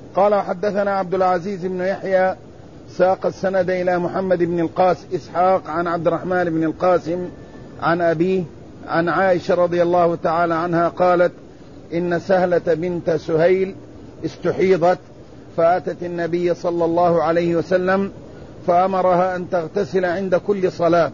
قال حدثنا عبد العزيز بن يحيى ساق السند إلى محمد بن القاسم إسحاق عن عبد الرحمن بن القاسم عن أبيه عن عائشة رضي الله تعالى عنها قالت إن سهلة بنت سهيل استحيضت فأتت النبي صلى الله عليه وسلم فأمرها أن تغتسل عند كل صلاة،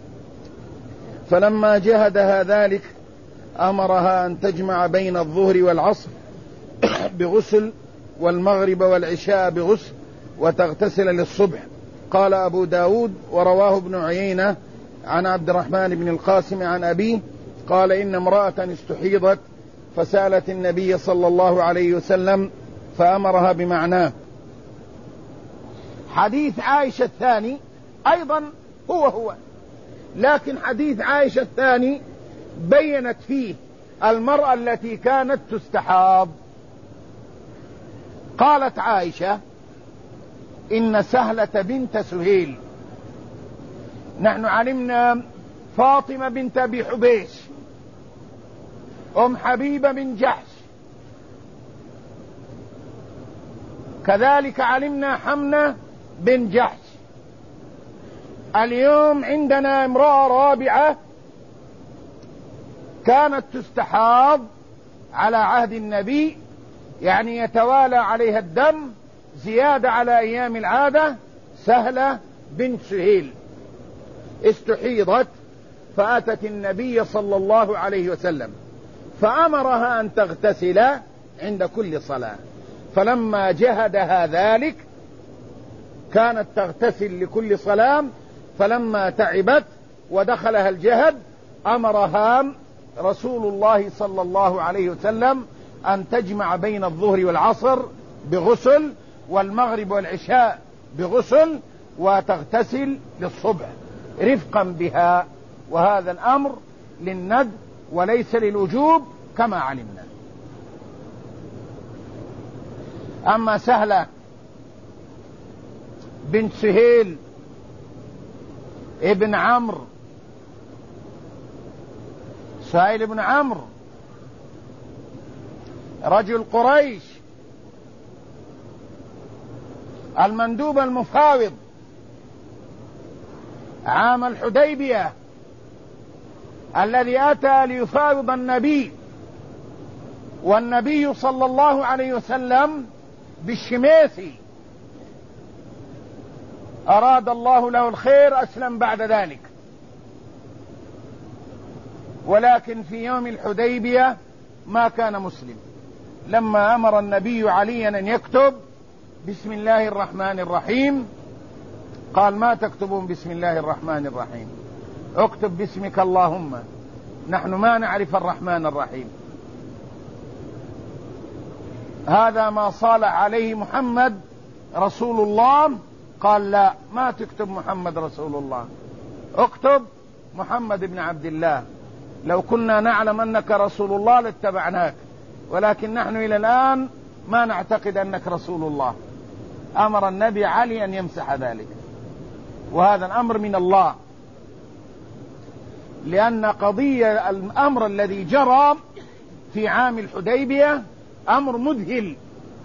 فلما جهدها ذلك أمرها أن تجمع بين الظهر والعصر بغسل والمغرب والعشاء بغسل وتغتسل للصبح. قال أبو داود ورواه ابن عيينة عن عبد الرحمن بن القاسم عن أبيه قال إن امرأة استحيضت فسألت النبي صلى الله عليه وسلم فأمرها بمعناه. حديث عائشة الثاني أيضا هو لكن حديث عائشة الثاني بينت فيه المرأة التي كانت تستحاض. قالت عائشة إن سهلة بنت سهيل، نحن علمنا فاطمة بنت أبي حبيش أم حبيبة بن جحش، كذلك علمنا حمنة بن جحش. اليوم عندنا امرأة رابعة كانت تستحاض على عهد النبي، يعني يتوالى عليها الدم زيادة على أيام العادة. سهلة بنت سهيل استحيضت فأتت النبي صلى الله عليه وسلم فأمرها أن تغتسل عند كل صلاة، فلما جهدها ذلك كانت تغتسل لكل صلاة، فلما تعبت ودخلها الجهد أمرها رسول الله صلى الله عليه وسلم أن تجمع بين الظهر والعصر بغسل والمغرب والعشاء بغسل وتغتسل للصبح رفقا بها، وهذا الأمر للند وليس للوجوب كما علمنا. أما سهلة بنت سهيل ابن عمرو، سهيل بن عمرو رجل قريش المندوب المفاوض عام الحديبية الذي أتى ليفاوض النبي، والنبي صلى الله عليه وسلم بالشميسي أراد الله له الخير، أسلم بعد ذلك، ولكن في يوم الحديبية ما كان مسلم. لما أمر النبي عليا أن يكتب بسم الله الرحمن الرحيم قال ما تكتبون بسم الله الرحمن الرحيم، اكتب باسمك اللهم، نحن ما نعرف الرحمن الرحيم. هذا ما صالح عليه محمد رسول الله، قال لا ما تكتب محمد رسول الله، اكتب محمد بن عبد الله، لو كنا نعلم أنك رسول الله لاتبعناك، ولكن نحن إلى الآن ما نعتقد أنك رسول الله. أمر النبي علي أن يمسح ذلك، وهذا الأمر من الله، لأن قضية الأمر الذي جرى في عام الحديبية أمر مذهل،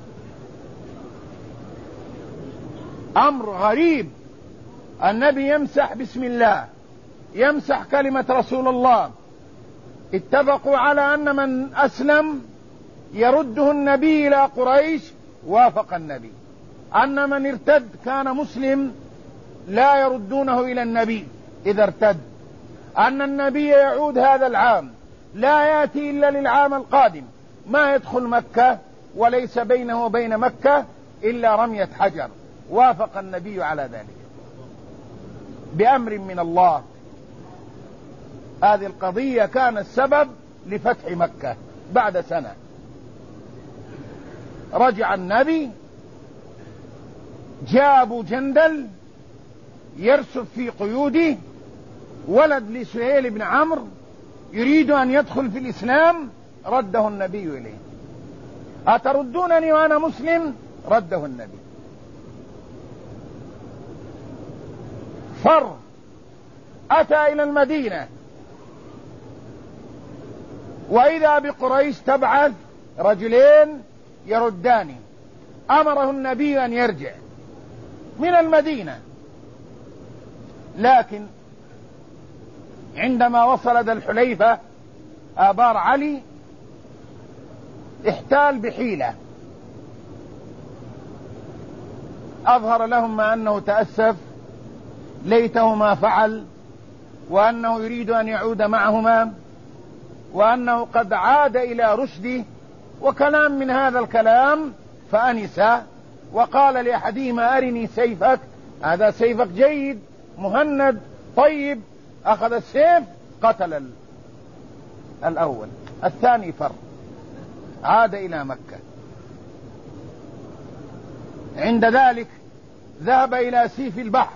أمر غريب. النبي يمسح بسم الله، يمسح كلمة رسول الله. اتفقوا على أن من أسلم يرده النبي إلى قريش، وافق النبي. أن من ارتد كان مسلم لا يردونه إلى النبي إذا ارتد. أن النبي يعود هذا العام لا يأتي إلا للعام القادم، ما يدخل مكة وليس بينه وبين مكة إلا رمية حجر، وافق النبي على ذلك بأمر من الله. هذه القضية كان السبب لفتح مكة بعد سنة. رجع النبي، جاء أبو جندل يرسف في قيوده، ولد لسهيل بن عمرو يريد أن يدخل في الإسلام، رده النبي إليه. أتردونني وأنا مسلم؟ رده النبي. فر أتى إلى المدينة، وإذا بقريش تبعث رجلين يردان، أمره النبي أن يرجع من المدينة، لكن عندما وصل ذا الحليفة آبار علي احتال بحيلة، أظهر لهم ما أنه تأسف، ليته ما فعل، وأنه يريد أن يعود معهما، وأنه قد عاد إلى رشده، وكلام من هذا الكلام. فأنس وقال لأحدهما أرني سيفك، هذا سيفك جيد مهند طيب. أخذ السيف قتل الأول، الثاني فر، عاد إلى مكة. عند ذلك ذهب إلى سيف البحر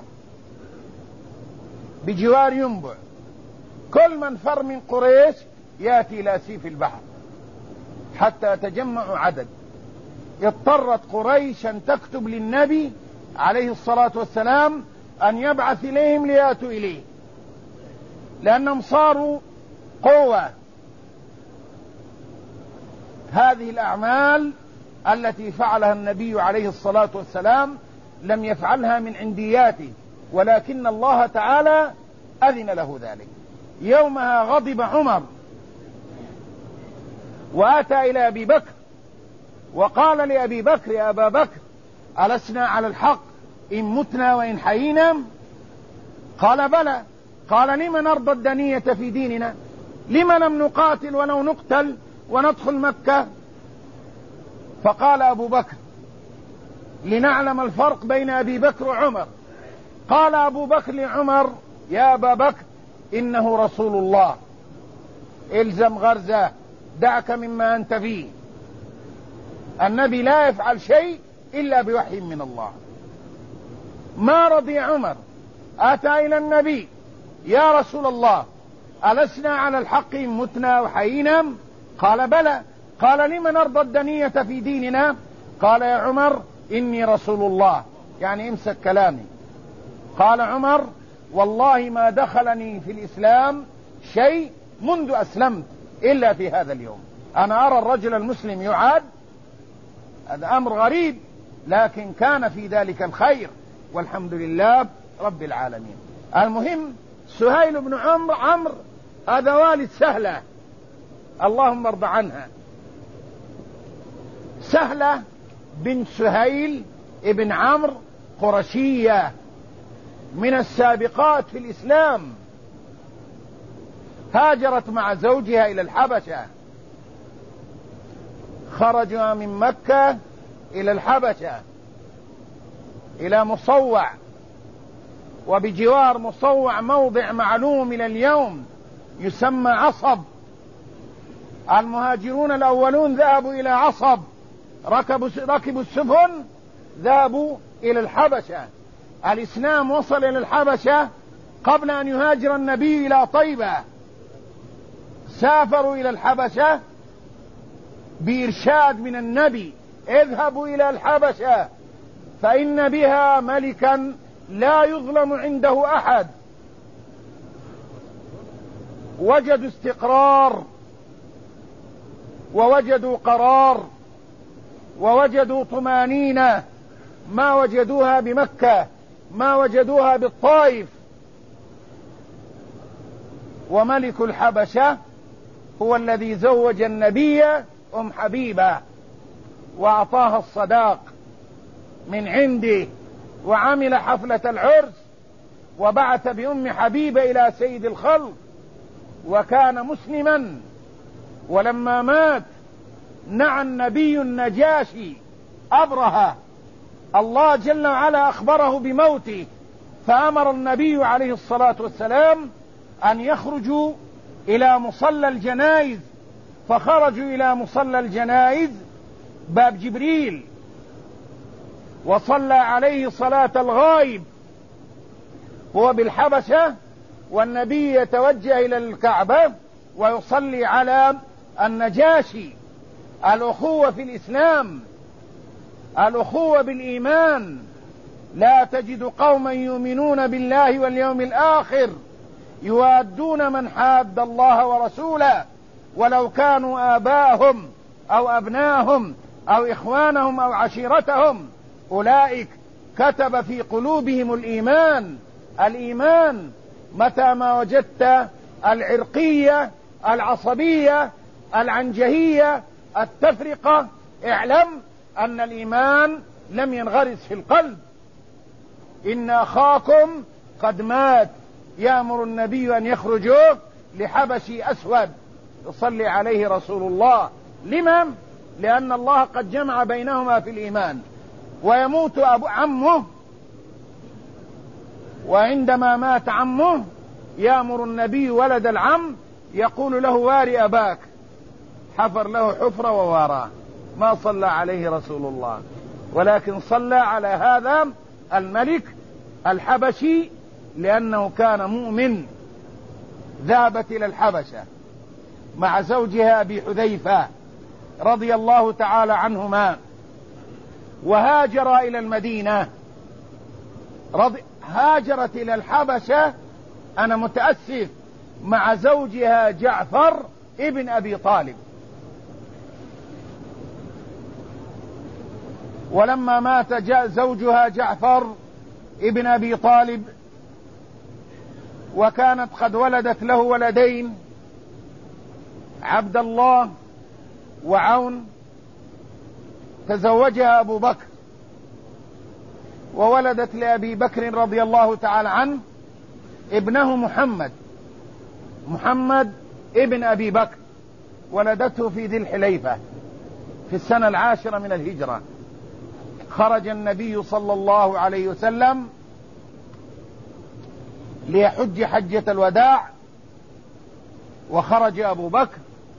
بجوار ينبع، كل من فر من قريش يأتي إلى سيف البحر حتى يتجمع عدد. اضطرت قريش أن تكتب للنبي عليه الصلاة والسلام أن يبعث إليهم ليأتوا إليه، لأنهم صاروا قوة. هذه الأعمال التي فعلها النبي عليه الصلاة والسلام لم يفعلها من عندياته، ولكن الله تعالى أذن له ذلك. يومها غضب عمر وأتى إلى أبي بكر وقال لأبي بكر: يا أبا بكر، ألسنا على الحق إن متنا وإن حيينا؟ قال: بلى. قال: لم نرضى الدنية في ديننا؟ لم لم نقاتل ولو نقتل وندخل مكة؟ فقال أبو بكر: لنعلم الفرق بين أبي بكر وعمر. قال أبو بكر لعمر: يا أبا بكر، إنه رسول الله، الزم غرزه، دعك مما أنت فيه. النبي لا يفعل شيء إلا بوحي من الله. ما رضي عمر، أتى إلى النبي: يا رسول الله، ألسنا على الحق إن متنا وحيينا؟ قال: بلى. قال: لم نرضى الدنية في ديننا؟ قال: يا عمر، إني رسول الله، يعني امسك كلامي. قال عمر: والله ما دخلني في الإسلام شيء منذ أسلمت إلا في هذا اليوم. أنا أرى الرجل المسلم يعاد، هذا أمر غريب، لكن كان في ذلك الخير، والحمد لله رب العالمين. المهم، سهيل بن عمرو هذا والد سهلة، اللهم ارض عنها. سهلة بن سهيل ابن عمرو قرشية من السابقات في الإسلام، هاجرت مع زوجها إلى الحبشة، خرجوا من مكة إلى الحبشة إلى مصوع، وبجوار مصوع موضع معلوم إلى اليوم يسمى عصب. المهاجرون الأولون ذهبوا إلى عصب، ركبوا السفن، ذهبوا إلى الحبشة. الإسلام وصل إلى الحبشة قبل أن يهاجر النبي إلى طيبة. سافروا إلى الحبشة بإرشاد من النبي: اذهبوا إلى الحبشة فإن بها ملكا لا يظلم عنده أحد. وجدوا استقرار، ووجدوا قرار، ووجدوا طمانينة ما وجدوها بمكة، ما وجدوها بالطائف. وملك الحبشة هو الذي زوج النبي حبيبة وأعطاها الصداق من عنده، وعمل حفلة العرس، وبعث حبيبة إلى سيد الخلق، وكان مسلما. ولما مات نعى النبي النجاشي أبرهة، الله جل وعلا أخبره بموته، فأمر النبي عليه الصلاة والسلام أن يخرجوا إلى مصلى الجنائز. فخرجوا إلى مصلى الجنائز باب جبريل، وصلى عليه صلاة الغائب، هو بالحبشة والنبي يتوجه إلى الكعبة ويصلي على النجاشي. الأخوة في الإسلام، الأخوة بالإيمان. لا تجد قوما يؤمنون بالله واليوم الآخر يوادون من حاد الله ورسوله ولو كانوا آباءهم أو أبناهم أو إخوانهم أو عشيرتهم، أولئك كتب في قلوبهم الإيمان. الإيمان متى ما وجدت العرقية، العصبية، العنجهية، التفرقة، اعلم أن الإيمان لم ينغرس في القلب. إن أخاكم قد مات، يأمر النبي أن يخرجوا لحبشي أسود يصلي عليه رسول الله. لمن؟ لأن الله قد جمع بينهما في الإيمان. ويموت عمه، وعندما مات عمه يأمر النبي ولد العم يقول له واري أباك، حفر له حفرة وواراه. ما صلى عليه رسول الله، ولكن صلى على هذا الملك الحبشي لأنه كان مؤمن. ذهبت إلى الحبشة مع زوجها أبي حذيفة رضي الله تعالى عنهما، وهاجر إلى المدينة. هاجرت إلى الحبشة، أنا متأسف، مع زوجها جعفر ابن أبي طالب. ولما مات زوجها جعفر ابن أبي طالب وكانت قد ولدت له ولدين، عبد الله وعون، تزوجها أبو بكر وولدت لأبي بكر رضي الله تعالى عنه ابنه محمد ابن أبي بكر، ولدته في ذي الحليفة في السنة 10 من الهجرة. خرج النبي صلى الله عليه وسلم ليحج حجة الوداع، وخرج أبو بكر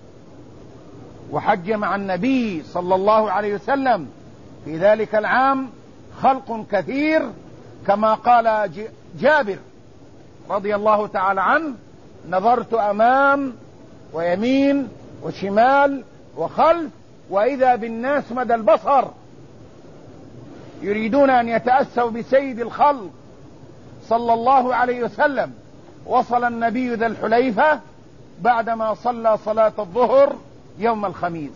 وحج مع النبي صلى الله عليه وسلم في ذلك العام خلق كثير، كما قال جابر رضي الله تعالى عنه: نظرت أمام ويمين وشمال وخلف وإذا بالناس مدى البصر يريدون أن يتأسوا بسيد الخلق صلى الله عليه وسلم. وصل النبي ذا الحليفة بعدما صلى صلاة الظهر يوم الخميس،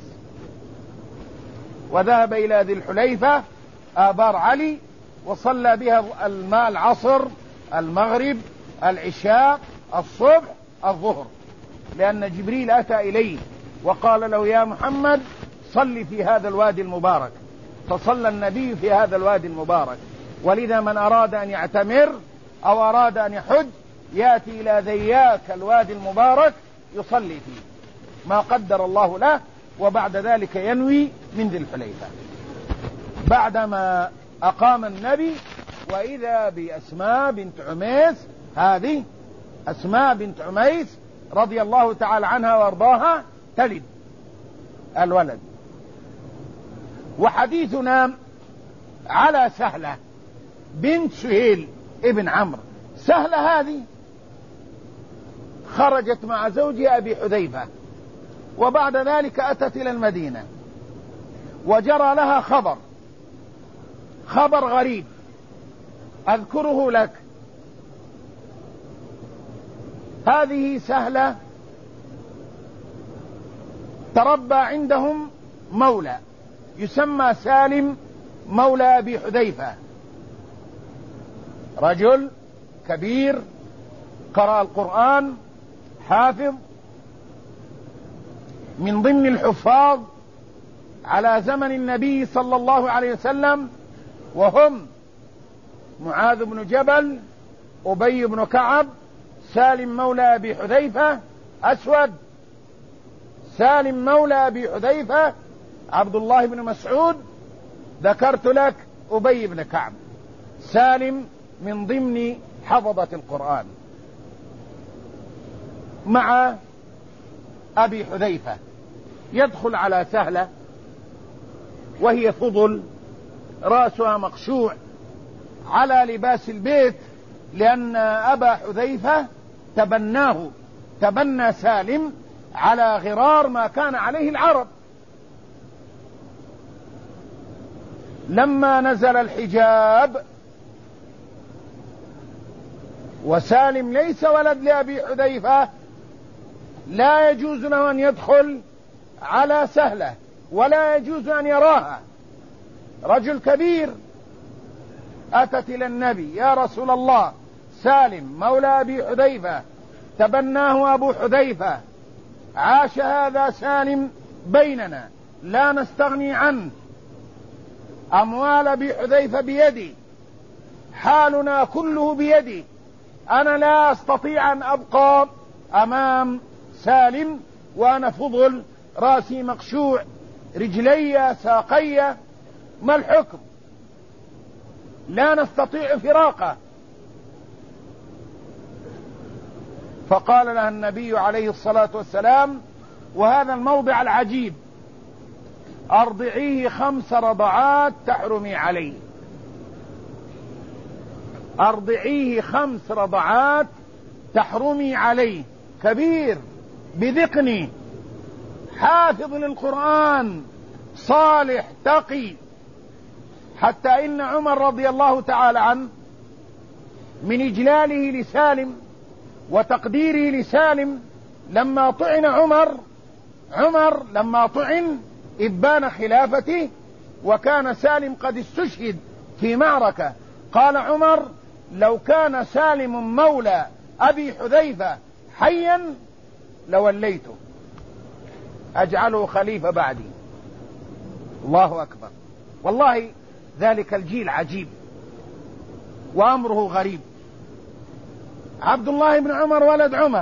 وذهب إلى ذي الحليفة آبار علي وصلى بها العصر، المغرب، العشاء، الصبح، الظهر، لأن جبريل أتى إليه وقال له: يا محمد صل في هذا الوادي المبارك. فصلى النبي في هذا الوادي المبارك. ولذا من أراد أن يعتمر أو أراد أن يحج يأتي إلى ذياك الوادي المبارك يصلي فيه ما قدر الله له، وبعد ذلك ينوي من ذي الحليفة. بعدما أقام النبي وإذا بأسماء بنت عميس، هذه أسماء بنت عميس رضي الله تعالى عنها وارضاها، تلد الولد. وحديثنا على سهلة بنت سهيل ابن عمرو. سهلة هذه خرجت مع زوجها أبي حذيفة، وبعد ذلك أتت إلى المدينة، وجرى لها خبر غريب أذكره لك. هذه سهلة تربى عندهم مولى يسمى سالم مولى أبي حذيفة، رجل كبير قرأ القرآن، حافظ، من ضمن الحفاظ على زمن النبي صلى الله عليه وسلم، وهم معاذ بن جبل، أبي بن كعب، سالم مولى أبي حذيفة أسود، سالم مولى أبي حذيفة، عبد الله بن مسعود، ذكرت لك أبي بن كعب. سالم من ضمن حفظة القرآن مع أبي حذيفة. يدخل على سهلة وهي فضل، رأسها مقشوع على لباس البيت، لأن أبا حذيفة تبنى سالم على غرار ما كان عليه العرب. لما نزل الحجاب وسالم ليس ولد لأبي حذيفة، لا يجوز له أن يدخل على سهلة ولا يجوز أن يراها. رجل كبير أتت إلى النبي: يا رسول الله، سالم مولى أبي حذيفة تبناه أبو حذيفة، عاش هذا سالم بيننا لا نستغني عنه، أموال أبي حذيفة بيدي، حالنا كله بيدي، أنا لا أستطيع أن أبقى أمام سالم وأنا فضل، رأسي مقشوع، رجلي ساقي، ما الحكم؟ لا نستطيع فراقه. فقال لها النبي عليه الصلاة والسلام، وهذا الموضع العجيب: أرضعيه 5 رضعات تحرمي عليه. أرضعيه 5 رضعات تحرمي عليه. كبير بذقني، حافظ للقرآن، صالح تقي، حتى إن عمر رضي الله تعالى عنه من إجلاله لسالم وتقديره لسالم لما طعن عمر لما طعن إبان خلافته وكان سالم قد استشهد في معركة، قال عمر: لو كان سالم مولى أبي حذيفة حيا لوليته، أجعله خليفة بعدي. الله أكبر. والله ذلك الجيل عجيب وأمره غريب. عبد الله بن عمر ولد عمر،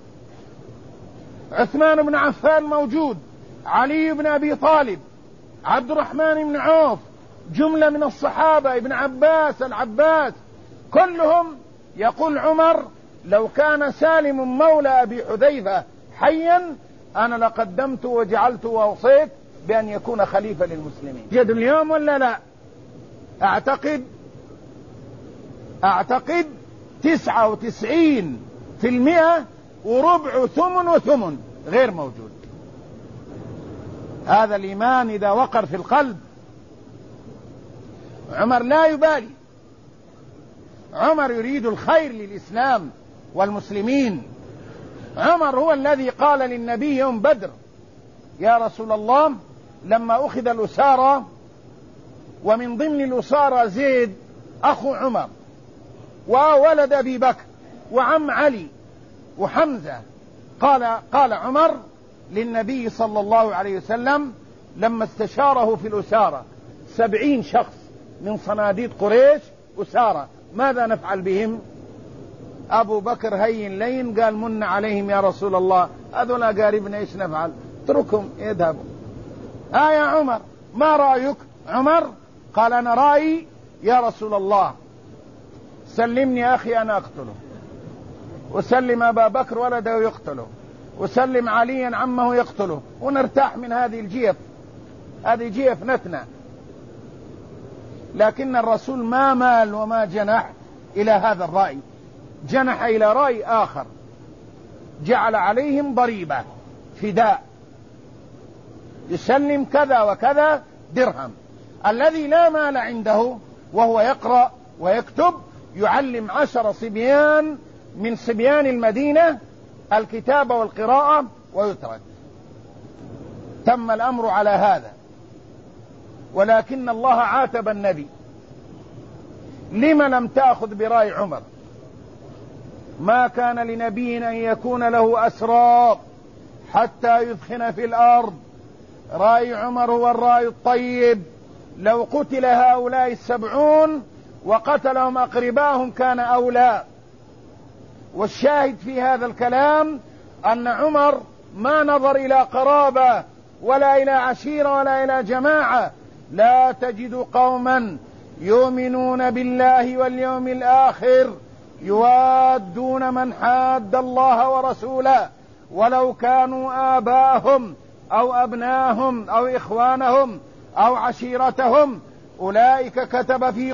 عثمان بن عفان موجود، علي بن أبي طالب، عبد الرحمن بن عوف، جملة من الصحابة، ابن عباس، العباس، كلهم يقول عمر: لو كان سالم مولى أبي حذيفة حيا أنا لقدمت وجعلت وأوصيت بأن يكون خليفة للمسلمين. جد اليوم ولا لا؟ أعتقد 99% وربع ثمن غير موجود. هذا الإيمان إذا وقر في القلب. عمر لا يبالي، عمر يريد الخير للإسلام والمسلمين. عمر هو الذي قال للنبي يوم بدر: يا رسول الله، لما أخذ الأسارى ومن ضمن الأسارى زيد أخو عمر وولد أبي بكر وعم علي وحمزة، قال عمر للنبي صلى الله عليه وسلم لما استشاره في الأسارة: 70 شخص من صناديد قريش أسارة، ماذا نفعل بهم؟ أبو بكر هين لين قال: من عليهم يا رسول الله، هذولا قاربنا، إيش نفعل؟ اتركهم يذهبوا. يا عمر، ما رأيك؟ عمر قال: أنا رأيي يا رسول الله، سلمني أخي أنا أقتله، وسلم أبا بكر ولده يقتله، وسلم عليا عمه يقتله، ونرتاح من هذه الجيف، هذه جيف نتنة. لكن الرسول ما مال وما جنح إلى هذا الرأي، جنح إلى رأي آخر، جعل عليهم ضريبة فداء، يسلم كذا وكذا درهم. الذي لا مال عنده وهو يقرأ ويكتب يعلم 10 صبيان من صبيان المدينة الكتابة والقراءة ويترك. تم الأمر على هذا. ولكن الله عاتب النبي: لم لم تأخذ برأي عمر؟ ما كان لنبي أن يكون له أسرى حتى يثخن في الأرض. رأي عمر هو الرأي الطيب. لو قتل هؤلاء 70 وقتلهم أقرباهم كان أولى. والشاهد في هذا الكلام أن عمر ما نظر إلى قرابة ولا إلى عشيرة ولا إلى جماعة. لا تجد قوما يؤمنون بالله واليوم الآخر يوادون من حاد الله ورسوله ولو كانوا آباءهم أو أبناهم أو إخوانهم أو عشيرتهم، أولئك كتب في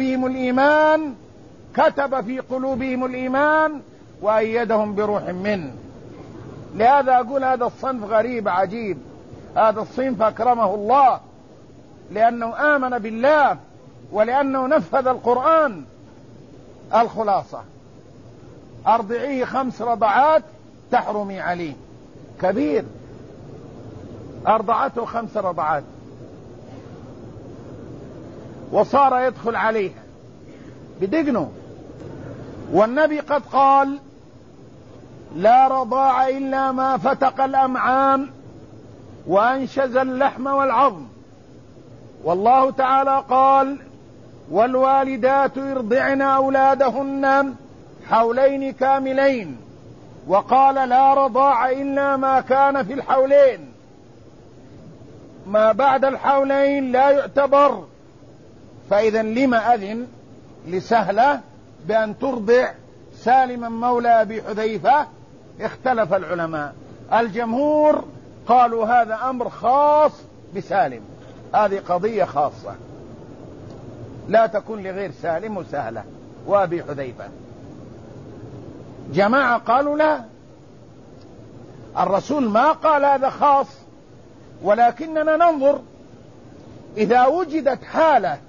قلوبهم الإيمان وأيدهم بروح منه. لهذا أقول هذا الصنف غريب عجيب. هذا الصنف أكرمه الله لأنه آمن بالله ولأنه نفذ القرآن. الخلاصة: أرضعيه 5 رضعات تحرمي عليه. كبير أرضعته 5 رضعات وصار يدخل عليها بدقنه، والنبي قد قال لا رضاع إلا ما فتق الأمعام وأنشز اللحم والعظم. والله تعالى قال والوالدات يرضعن أولادهن حولين كاملين، وقال لا رضاع إلا ما كان في الحولين، ما بعد الحولين لا يعتبر. فإذا لما أذن لسهلة بأن ترضع سالما مولى أبي حذيفة؟ اختلف العلماء، الجمهور قالوا هذا أمر خاص بسالم، هذه قضية خاصة لا تكون لغير سالم وسهلة وأبي حذيفة. جماعة قالوا لا، الرسول ما قال هذا خاص، ولكننا ننظر إذا وجدت حالة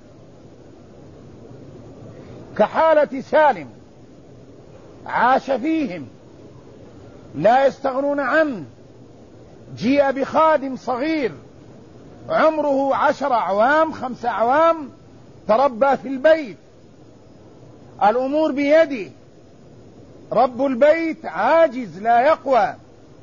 كحالة سالم عاش فيهم لا يستغنون عنه، جيء بخادم صغير عمره 10 أعوام 5 أعوام تربى في البيت، الأمور بيده، رب البيت عاجز لا يقوى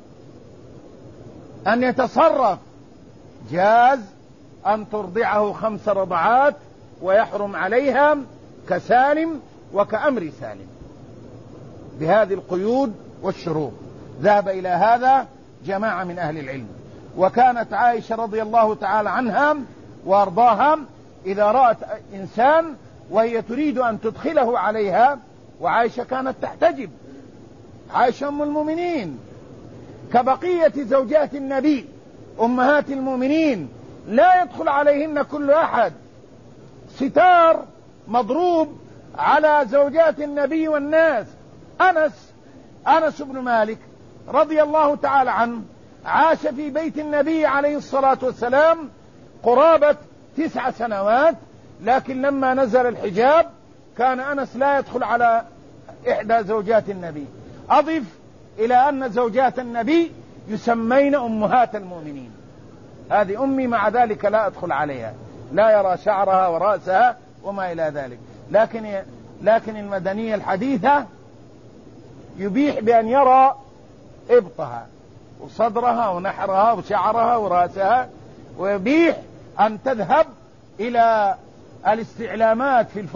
أن يتصرف، جاز أن ترضعه 5 رضعات ويحرم عليها كسالم وكأمر سالم بهذه القيود والشروط. ذهب إلى هذا جماعة من أهل العلم. وكانت عائشة رضي الله تعالى عنها وأرضاها إذا رأت إنسان وهي تريد أن تدخله عليها، وعائشة كانت تحتجب، عائشة أم المؤمنين كبقية زوجات النبي أمهات المؤمنين، لا يدخل عليهن كل أحد، ستار مضروب على زوجات النبي والناس. أنس بن مالك رضي الله تعالى عنه عاش في بيت النبي عليه الصلاة والسلام قرابة 9 سنوات، لكن لما نزل الحجاب كان أنس لا يدخل على إحدى زوجات النبي. أضف إلى أن زوجات النبي يسمين أمهات المؤمنين، هذه أمي، مع ذلك لا أدخل عليها، لا يرى شعرها ورأسها وما إلى ذلك. لكن المدنية الحديثة يبيح بأن يرى إبطها وصدرها ونحرها وشعرها ورأسها، ويبيح أن تذهب إلى الاستعلامات في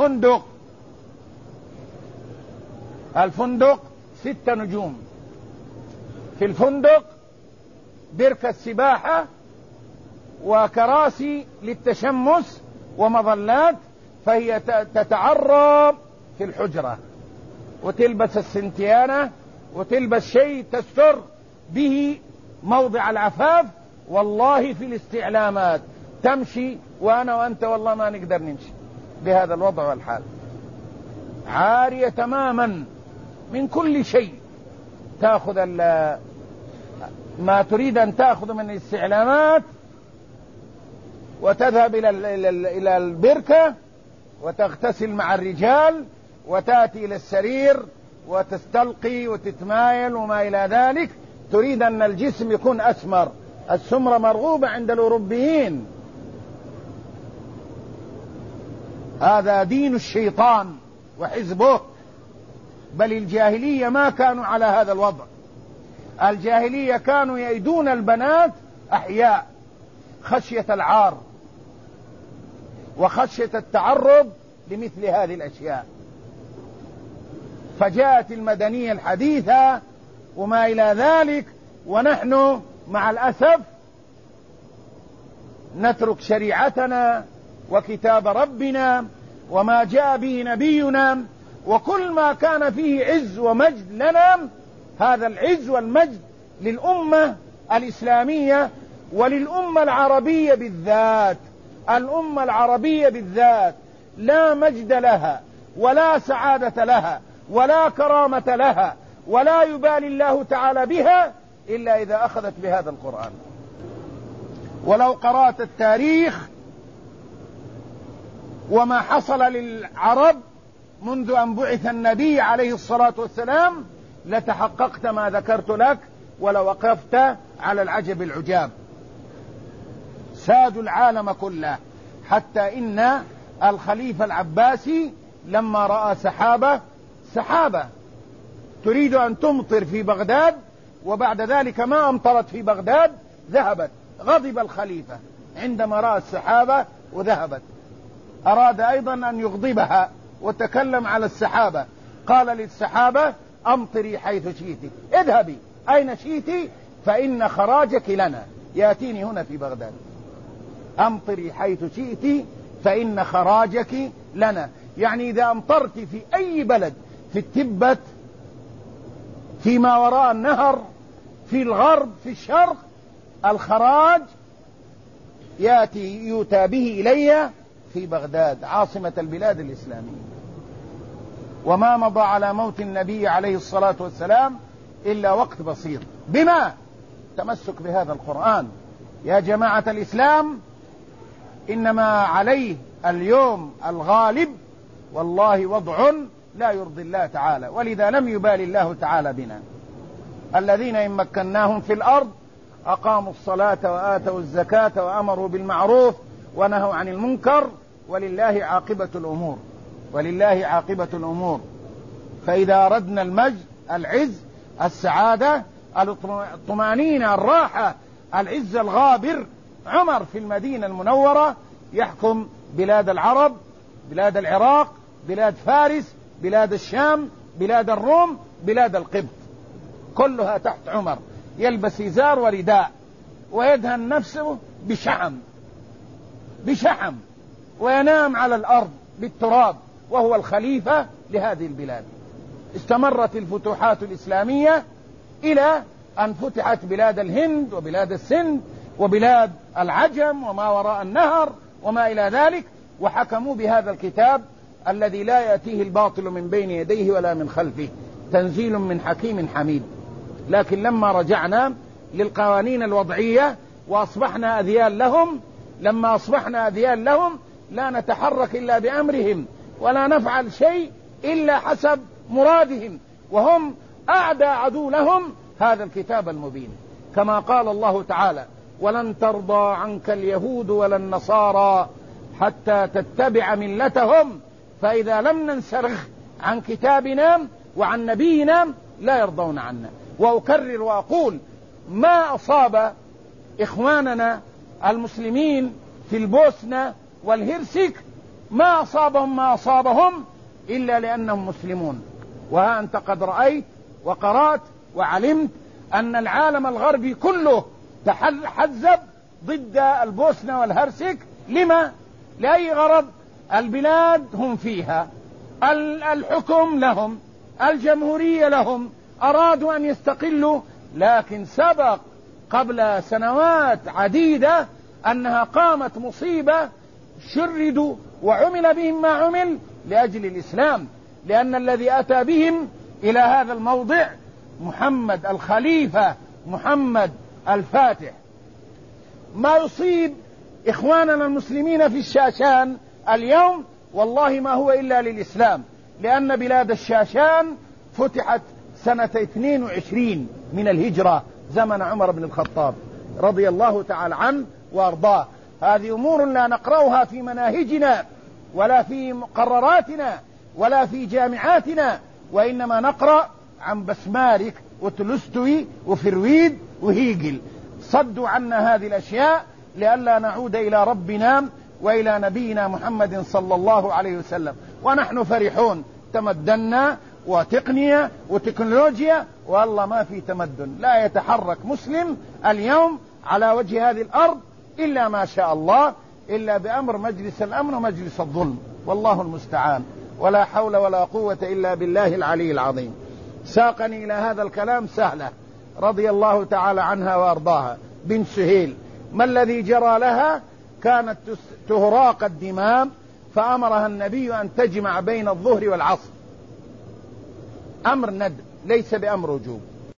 الفندق 6 نجوم، في الفندق بركة سباحة وكراسي للتشمس ومظلات، فهي تتعرى في الحجرة وتلبس السنتيانة وتلبس شيء تستر به موضع العفاف. والله في الاستعلامات تمشي وأنا وأنت والله ما نقدر نمشي بهذا الوضع والحال، عارية تماما من كل شيء، تأخذ ما تريد أن تأخذ من الاستعلامات وتذهب إلى البركة وتغتسل مع الرجال وتأتي إلى السرير وتستلقي وتتمايل وما إلى ذلك. تريد أن الجسم يكون أسمر، السمرة مرغوبة عند الأوروبيين، هذا دين الشيطان وحزبه. بل الجاهلية ما كانوا على هذا الوضع، الجاهلية كانوا يأيدون البنات أحياء خشية العار وخشية التعرض لمثل هذه الأشياء. فجاءت المدنية الحديثة وما إلى ذلك، ونحن مع الأسف نترك شريعتنا وكتاب ربنا وما جاء به نبينا، وكل ما كان فيه عز ومجد لنا، هذا العز والمجد للأمة الإسلامية وللأمة العربية بالذات. الأمة العربية بالذات لا مجد لها ولا سعادة لها ولا كرامة لها ولا يبالي الله تعالى بها إلا إذا أخذت بهذا القرآن. ولو قرأت التاريخ وما حصل للعرب منذ أن بعث النبي عليه الصلاة والسلام لتحققت ما ذكرت لك ولوقفت على العجب العجاب. سادوا العالم كله، حتى إن الخليفة العباسي لما رأى سحابة تريد أن تمطر في بغداد وبعد ذلك ما أمطرت في بغداد ذهبت، غضب الخليفة عندما رأى السحابة وذهبت، أراد أيضا أن يغضبها وتكلم على السحابة، قال للسحابة أمطري حيث شئت، اذهبي أين شئت فإن خراجك لنا، يأتيني هنا في بغداد، أمطري حيث شئت فإن خراجك لنا. يعني إذا أمطرت في أي بلد، في التبت، فيما وراء النهر، في الغرب، في الشرق، الخراج يؤتى به إلي في بغداد عاصمة البلاد الإسلامية. وما مضى على موت النبي عليه الصلاة والسلام إلا وقت بسيط. بما تمسك بهذا القرآن يا جماعة الإسلام، إنما عليه اليوم الغالب والله وضع لا يرضي الله تعالى، ولذا لم يبالي الله تعالى بنا. الذين إن مكناهم في الأرض أقاموا الصلاة وآتوا الزكاة وأمروا بالمعروف ونهوا عن المنكر ولله عاقبة الأمور. فإذا أردنا المجد، العز، السعادة، الطمأنينة، الراحة، العز الغابر، عمر في المدينة المنورة يحكم بلاد العرب، بلاد العراق، بلاد فارس، بلاد الشام، بلاد الروم، بلاد القبط، كلها تحت عمر، يلبس إزار ورداء ويدهن نفسه بشحم وينام على الأرض بالتراب، وهو الخليفة لهذه البلاد. استمرت الفتوحات الإسلامية إلى أن فتحت بلاد الهند وبلاد السند وبلاد العجم وما وراء النهر وما إلى ذلك، وحكموا بهذا الكتاب الذي لا يأتيه الباطل من بين يديه ولا من خلفه، تنزيل من حكيم حميد. لكن لما رجعنا للقوانين الوضعية وأصبحنا أذيال لهم، لما أصبحنا أذيال لهم لا نتحرك إلا بأمرهم ولا نفعل شيء إلا حسب مرادهم، وهم أعدى عدو لهم هذا الكتاب المبين، كما قال الله تعالى: ولن ترضى عنك اليهود ولا النصارى حتى تتبع ملتهم، فإذا لم ننسرخ عن كتابنا وعن نبينا لا يرضون عنا. وأكرر وأقول: ما أصاب إخواننا المسلمين في البوسنة والهرسك ما أصابهم إلا لأنهم مسلمون. وها أنت قد رأيت وقرأت وعلمت أن العالم الغربي كله تحزب ضد البوسنة والهرسك. لما؟ لأي غرض؟ البلاد هم فيها، الحكم لهم، الجمهورية لهم، أرادوا أن يستقلوا، لكن سبق قبل سنوات عديدة أنها قامت مصيبة، شردوا وعمل بهم ما عمل لأجل الإسلام، لأن الذي أتى بهم إلى هذا الموضع محمد الخليفة، محمد الفاتح. ما يصيب إخواننا المسلمين في الشاشان اليوم والله ما هو إلا للإسلام، لأن بلاد الشاشان فتحت سنة 22 من الهجرة زمن عمر بن الخطاب رضي الله تعالى عنه وأرضاه. هذه أمور لا نقرأها في مناهجنا ولا في مقرراتنا ولا في جامعاتنا، وإنما نقرأ عن بسمارك وتولستوي وفرويد وهيجل. صدوا عنا هذه الأشياء لئلا نعود إلى ربنا وإلى نبينا محمد صلى الله عليه وسلم. ونحن فرحون، تمدنا وتقنية وتكنولوجيا، والله ما في تمدن، لا يتحرك مسلم اليوم على وجه هذه الأرض إلا ما شاء الله، إلا بأمر مجلس الأمن ومجلس الظلم، والله المستعان، ولا حول ولا قوة إلا بالله العلي العظيم. ساقني إلى هذا الكلام سهلة رضي الله تعالى عنها وأرضاها بنت سهيل. ما الذي جرى لها؟ كانت تهراق الدماء، فأمرها النبي أن تجمع بين الظهر والعصر، أمر ندب ليس بأمر وجوب.